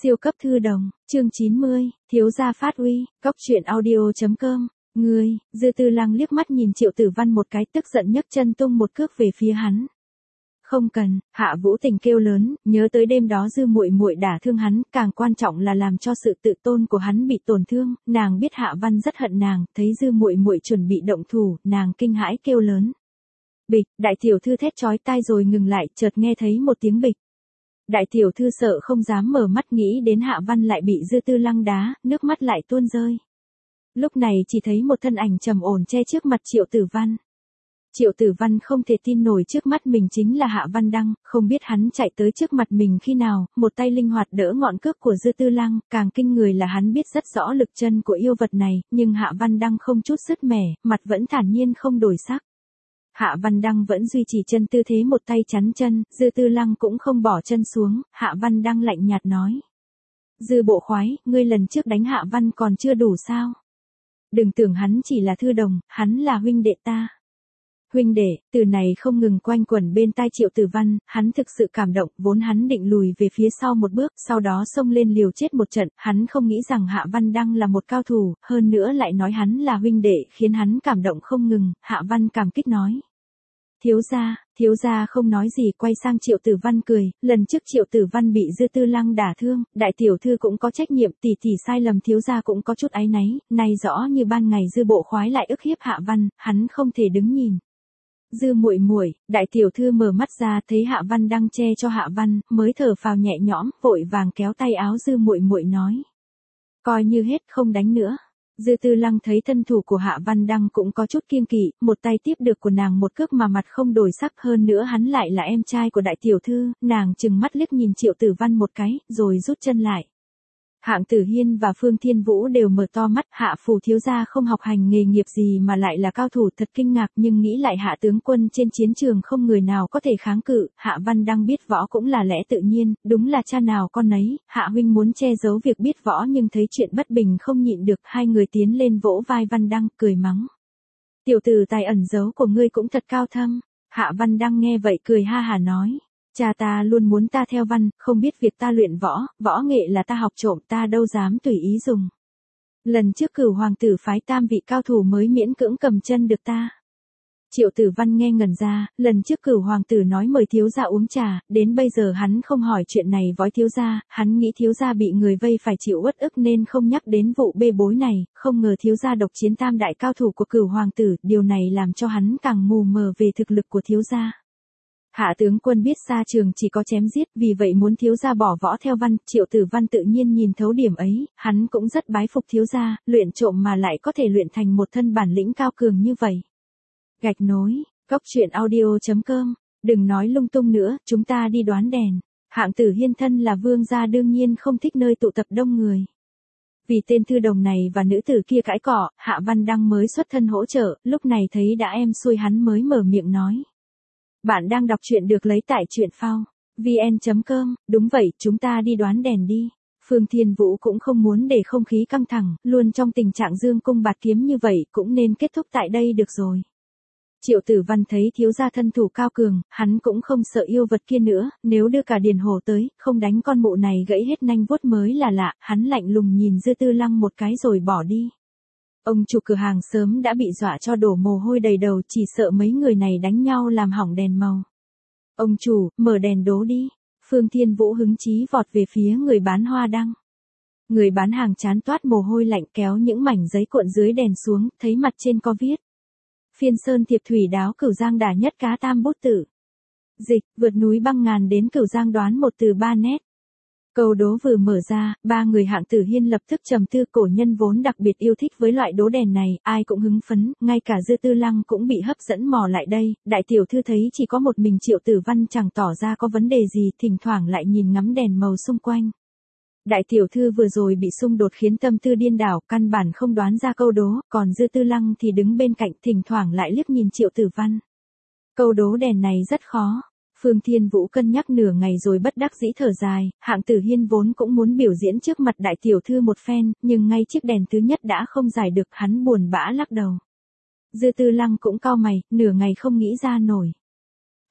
Siêu cấp thư đồng, chương 90, thiếu gia phát uy, cóc truyện audio.com. Ngươi, Dư Tư Lăng liếc mắt nhìn Triệu Tử Văn một cái, tức giận nhấc chân tung một cước về phía hắn. Không cần, Hạ Vũ Tình kêu lớn, nhớ tới đêm đó Dư muội muội đả thương hắn, càng quan trọng là làm cho sự tự tôn của hắn bị tổn thương, nàng biết Hạ Văn rất hận nàng, thấy Dư muội muội chuẩn bị động thủ, nàng kinh hãi kêu lớn. Bịch, đại tiểu thư thét chói tai rồi ngừng lại, chợt nghe thấy một tiếng bịch. Đại tiểu thư sợ không dám mở mắt, nghĩ đến Hạ Văn lại bị Dư Tư Lăng đá, nước mắt lại tuôn rơi. Lúc này chỉ thấy một thân ảnh trầm ổn che trước mặt Triệu Tử Văn. Triệu Tử Văn không thể tin nổi trước mắt mình chính là Hạ Văn Đăng, không biết hắn chạy tới trước mặt mình khi nào, một tay linh hoạt đỡ ngọn cước của Dư Tư Lăng, càng kinh người là hắn biết rất rõ lực chân của yêu vật này, nhưng Hạ Văn Đăng không chút sứt mẻ, mặt vẫn thản nhiên không đổi sắc. Hạ Văn Đăng vẫn duy trì chân tư thế một tay chắn chân, Dư Tư Lăng cũng không bỏ chân xuống, Hạ Văn Đăng lạnh nhạt nói. Dư bộ khoái, ngươi lần trước đánh Hạ Văn còn chưa đủ sao? Đừng tưởng hắn chỉ là thư đồng, hắn là huynh đệ ta. Huynh đệ, từ này không ngừng quanh quẩn bên tai Triệu Tử Văn, hắn thực sự cảm động, vốn hắn định lùi về phía sau một bước, sau đó xông lên liều chết một trận, hắn không nghĩ rằng Hạ Văn Đăng là một cao thủ, hơn nữa lại nói hắn là huynh đệ, khiến hắn cảm động không ngừng, Hạ Văn cảm kích nói. Thiếu gia không nói gì, quay sang Triệu Tử Văn cười, lần trước Triệu Tử Văn bị Dư Tư Lăng đả thương, đại tiểu thư cũng có trách nhiệm, tỷ sai lầm, thiếu gia cũng có chút áy náy, nay rõ như ban ngày Dư bộ khoái lại ức hiếp Hạ Văn, hắn không thể đứng nhìn. Dư muội muội, đại tiểu thư mở mắt ra thấy Hạ Văn đang che cho Hạ Văn, mới thở phào nhẹ nhõm, vội vàng kéo tay áo Dư muội muội nói. Coi như hết, không đánh nữa. Dư Tư Lăng thấy thân thủ của Hạ Văn Đăng cũng có chút kiêng kỵ, một tay tiếp được của nàng một cước mà mặt không đổi sắc, hơn nữa hắn lại là em trai của đại tiểu thư, nàng trừng mắt liếc nhìn Triệu Tử Văn một cái, rồi rút chân lại. Hạng Tử Hiên và Phương Thiên Vũ đều mở to mắt, Hạ phủ thiếu gia không học hành nghề nghiệp gì mà lại là cao thủ, thật kinh ngạc, nhưng nghĩ lại Hạ tướng quân trên chiến trường không người nào có thể kháng cự, Hạ Văn Đăng biết võ cũng là lẽ tự nhiên, đúng là cha nào con nấy, Hạ huynh muốn che giấu việc biết võ nhưng thấy chuyện bất bình không nhịn được, hai người tiến lên vỗ vai Văn Đăng, cười mắng. Tiểu tử tài ẩn giấu của ngươi cũng thật cao thâm. Hạ Văn Đăng nghe vậy cười ha hà nói. Cha ta luôn muốn ta theo văn, không biết việc ta luyện võ nghệ là ta học trộm, ta đâu dám tùy ý dùng. Lần trước Cửu hoàng tử phái tam vị cao thủ mới miễn cưỡng cầm chân được ta. Triệu Tử Văn nghe ngẩn ra, lần trước Cửu hoàng tử nói mời thiếu gia uống trà, đến bây giờ hắn không hỏi chuyện này với thiếu gia, hắn nghĩ thiếu gia bị người vây phải chịu uất ức nên không nhắc đến vụ bê bối này, không ngờ thiếu gia độc chiến tam đại cao thủ của Cửu hoàng tử, điều này làm cho hắn càng mù mờ về thực lực của thiếu gia. Hạ tướng quân biết xa trường chỉ có chém giết, vì vậy muốn thiếu gia bỏ võ theo văn, Triệu Tử Văn tự nhiên nhìn thấu điểm ấy, hắn cũng rất bái phục thiếu gia, luyện trộm mà lại có thể luyện thành một thân bản lĩnh cao cường như vậy. Gạch nối, cóc truyện audio.com, đừng nói lung tung nữa, chúng ta đi đoán đèn. Hạng Tử Hiên thân là vương gia đương nhiên không thích nơi tụ tập đông người. Vì tên thư đồng này và nữ tử kia cãi cọ, Hạ Văn Đăng mới xuất thân hỗ trợ, lúc này thấy đã em xuôi hắn mới mở miệng nói. Bạn đang đọc truyện được lấy tại truyện phao vn.com, đúng vậy, chúng ta đi đoán đèn đi. Phương Thiên Vũ cũng không muốn để không khí căng thẳng, luôn trong tình trạng dương cung bạt kiếm như vậy, cũng nên kết thúc tại đây được rồi. Triệu Tử Văn thấy thiếu gia thân thủ cao cường, hắn cũng không sợ yêu vật kia nữa, nếu đưa cả Điền Hổ tới, không đánh con mụ này gãy hết nanh vuốt mới là lạ, hắn lạnh lùng nhìn Dư Tư Lăng một cái rồi bỏ đi. Ông chủ cửa hàng sớm đã bị dọa cho đổ mồ hôi đầy đầu, chỉ sợ mấy người này đánh nhau làm hỏng đèn màu. Ông chủ, mở đèn đố đi. Phương Thiên Vũ hứng chí vọt về phía người bán hoa đăng. Người bán hàng chán toát mồ hôi lạnh kéo những mảnh giấy cuộn dưới đèn xuống, thấy mặt trên có viết. Phiên sơn thiệp thủy đáo Cửu Giang đả nhất cá tam bút tử. Dịch, vượt núi băng ngàn đến Cửu Giang đoán một từ ba nét. Câu đố vừa mở ra, ba người Hạng Tử Hiên lập tức trầm tư, cổ nhân vốn đặc biệt yêu thích với loại đố đèn này, ai cũng hứng phấn, ngay cả Dư Tư Lăng cũng bị hấp dẫn mò lại đây, đại tiểu thư thấy chỉ có một mình Triệu Tử Văn chẳng tỏ ra có vấn đề gì, thỉnh thoảng lại nhìn ngắm đèn màu xung quanh. Đại tiểu thư vừa rồi bị xung đột khiến tâm tư điên đảo, căn bản không đoán ra câu đố, còn Dư Tư Lăng thì đứng bên cạnh thỉnh thoảng lại liếc nhìn Triệu Tử Văn. Câu đố đèn này rất khó. Phương Thiên Vũ cân nhắc nửa ngày rồi bất đắc dĩ thở dài, Hạng Tử Hiên vốn cũng muốn biểu diễn trước mặt đại tiểu thư một phen, nhưng ngay chiếc đèn thứ nhất đã không giải được, hắn buồn bã lắc đầu. Dư Tư Lăng cũng cau mày, nửa ngày không nghĩ ra nổi.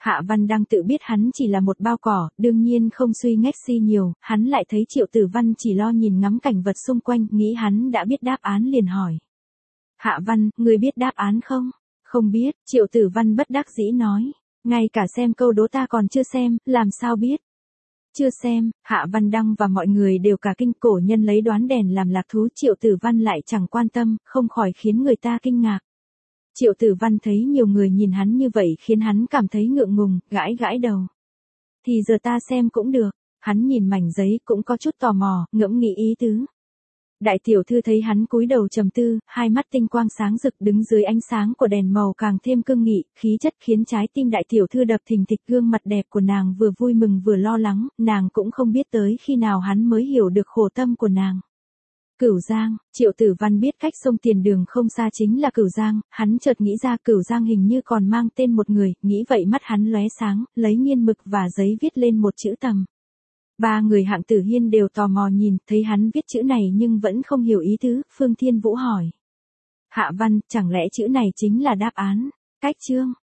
Hạ Văn Đăng tự biết hắn chỉ là một bao cỏ, đương nhiên không suy ngách si nhiều, hắn lại thấy Triệu Tử Văn chỉ lo nhìn ngắm cảnh vật xung quanh, nghĩ hắn đã biết đáp án liền hỏi. Hạ Văn, người biết đáp án không? Không biết, Triệu Tử Văn bất đắc dĩ nói. Ngay cả xem câu đố ta còn chưa xem, làm sao biết? Chưa xem, Hạ Văn Đăng và mọi người đều cả kinh, cổ nhân lấy đoán đèn làm lạc thú, Triệu Tử Văn lại chẳng quan tâm, không khỏi khiến người ta kinh ngạc. Triệu Tử Văn thấy nhiều người nhìn hắn như vậy khiến hắn cảm thấy ngượng ngùng, gãi gãi đầu. Thì giờ ta xem cũng được, hắn nhìn mảnh giấy cũng có chút tò mò, ngẫm nghĩ ý tứ. Đại tiểu thư thấy hắn cúi đầu trầm tư, hai mắt tinh quang sáng rực đứng dưới ánh sáng của đèn màu càng thêm cương nghị, khí chất khiến trái tim đại tiểu thư đập thình thịch, gương mặt đẹp của nàng vừa vui mừng vừa lo lắng, nàng cũng không biết tới khi nào hắn mới hiểu được khổ tâm của nàng. Cửu Giang, Triệu Tử Văn biết cách sông Tiền Đường không xa chính là Cửu Giang, hắn chợt nghĩ ra Cửu Giang hình như còn mang tên một người, nghĩ vậy mắt hắn lóe sáng, lấy nghiên mực và giấy viết lên một chữ Tầm. Ba người Hạng Tử Hiên đều tò mò nhìn, thấy hắn viết chữ này nhưng vẫn không hiểu ý tứ, Phương Thiên Vũ hỏi. Hạ Văn, chẳng lẽ chữ này chính là đáp án? Cách chương